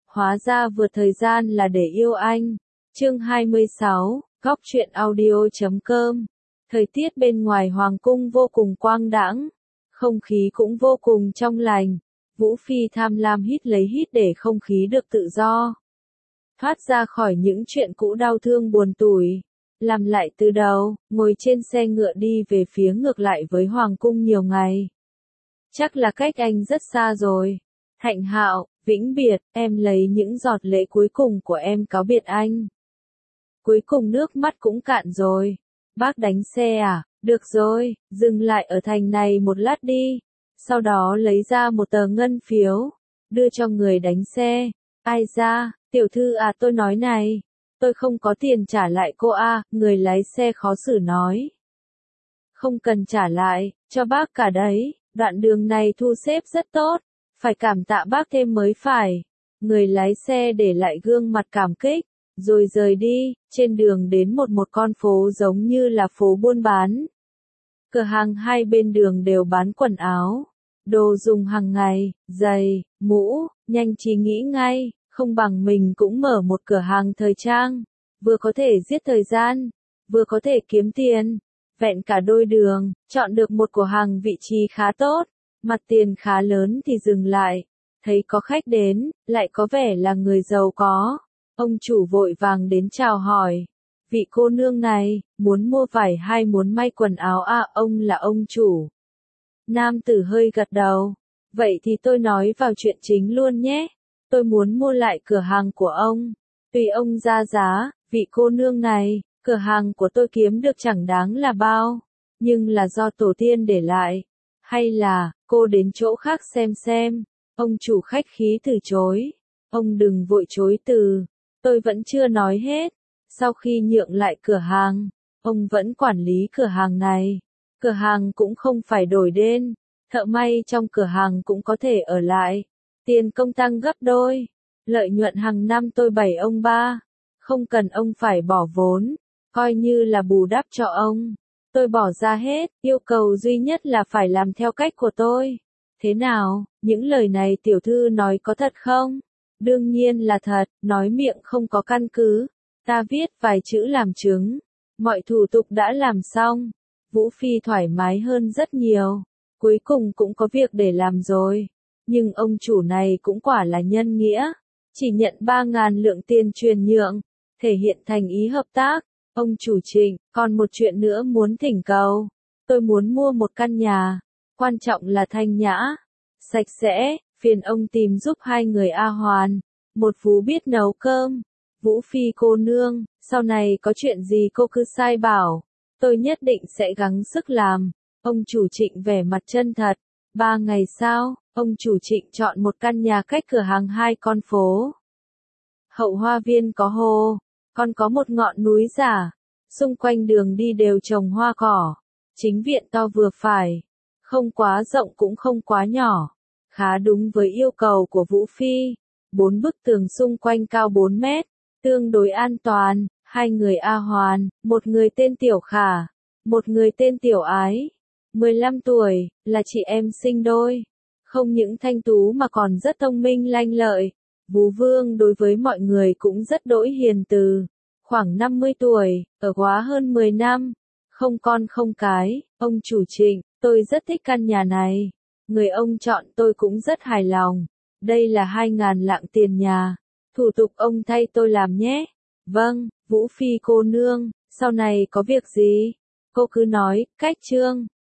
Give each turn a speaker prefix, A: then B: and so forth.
A: Hóa ra vượt thời gian là để yêu anh. Chương 26, Góc truyện audio.com. Thời tiết bên ngoài hoàng cung vô cùng quang đãng, không khí cũng vô cùng trong lành. Vũ Phi tham lam hít lấy hít để không khí được tự do, thoát ra khỏi những chuyện cũ đau thương buồn tủi, làm lại từ đầu, ngồi trên xe ngựa đi về phía ngược lại với hoàng cung nhiều ngày. Chắc là cách anh rất xa rồi. Thạnh Hạo, vĩnh biệt, em lấy những giọt lệ cuối cùng của em cáo biệt anh. Cuối cùng nước mắt cũng cạn rồi. Bác đánh xe à? Được rồi, dừng lại ở thành này một lát đi. Sau đó lấy ra một tờ ngân phiếu, đưa cho người đánh xe. Ai ra, tiểu thư à, tôi nói này, tôi không có tiền trả lại cô à, người lái xe khó xử nói. Không cần trả lại, cho bác cả đấy, đoạn đường này thu xếp rất tốt, phải cảm tạ bác thêm mới phải. Người lái xe để lại gương mặt cảm kích, rồi rời đi. Trên đường đến một con phố giống như là phố buôn bán. Cửa hàng hai bên đường đều bán quần áo, đồ dùng hàng ngày, giày, mũ. Nhanh trí nghĩ ngay, không bằng mình cũng mở một cửa hàng thời trang, vừa có thể giết thời gian, vừa có thể kiếm tiền. Vẹn cả đôi đường, chọn được một cửa hàng vị trí khá tốt, mặt tiền khá lớn thì dừng lại. Thấy có khách đến, lại có vẻ là người giàu có. Ông chủ vội vàng đến chào hỏi. Vị cô nương này, muốn mua vải hay muốn may quần áo à? Ông là ông chủ. Nam tử hơi gật đầu. Vậy thì tôi nói vào chuyện chính luôn nhé. Tôi muốn mua lại cửa hàng của ông. Tùy ông ra giá, vị cô nương này, cửa hàng của tôi kiếm được chẳng đáng là bao, nhưng là do tổ tiên để lại. Hay là, cô đến chỗ khác xem. Ông chủ khách khí từ chối. Ông đừng vội chối từ. Tôi vẫn chưa nói hết. Sau khi nhượng lại cửa hàng, ông vẫn quản lý cửa hàng này. Cửa hàng cũng không phải đổi tên, thợ may trong cửa hàng cũng có thể ở lại. Tiền công tăng gấp đôi, lợi nhuận hàng năm tôi bày ông ba. Không cần ông phải bỏ vốn, coi như là bù đắp cho ông. Tôi bỏ ra hết, yêu cầu duy nhất là phải làm theo cách của tôi. Thế nào, những lời này tiểu thư nói có thật không? Đương nhiên là thật, nói miệng không có căn cứ. Ta viết vài chữ làm chứng. Mọi thủ tục đã làm xong. Vũ Phi thoải mái hơn rất nhiều. Cuối cùng cũng có việc để làm rồi. Nhưng ông chủ này cũng quả là nhân nghĩa. Chỉ nhận 3.000 lượng tiền truyền nhượng, thể hiện thành ý hợp tác. Ông chủ Trịnh, còn một chuyện nữa muốn thỉnh cầu. Tôi muốn mua một căn nhà. Quan trọng là thanh nhã, sạch sẽ. Phiền ông tìm giúp hai người A Hoàn. Một phú biết nấu cơm. Vũ Phi cô nương, sau này có chuyện gì cô cứ sai bảo. Tôi nhất định sẽ gắng sức làm. Ông chủ Trịnh vẻ mặt chân thật. 3 ngày sau, ông chủ Trịnh chọn một căn nhà cách cửa hàng 2 con phố. Hậu hoa viên có hồ, còn có một ngọn núi giả. Xung quanh đường đi đều trồng hoa cỏ. Chính viện to vừa phải, không quá rộng cũng không quá nhỏ. Khá đúng với yêu cầu của Vũ Phi. 4 bức tường xung quanh cao 4 mét, tương đối an toàn. 2 người A Hoàn, một người tên Tiểu Khả, một người tên Tiểu Ái. 15 tuổi, là chị em sinh đôi. Không những thanh tú mà còn rất thông minh lanh lợi. Vú Vương đối với mọi người cũng rất đỗi hiền từ. Khoảng 50 tuổi, ở quá hơn 10 năm. Không con không cái. Ông chủ Trịnh, tôi rất thích căn nhà này. Người ông chọn tôi cũng rất hài lòng. Đây là 2.000 lạng tiền nhà. Thủ tục ông thay tôi làm nhé. Vâng, Vũ Phi cô nương, sau này có việc gì? Cô cứ nói, cách Trương.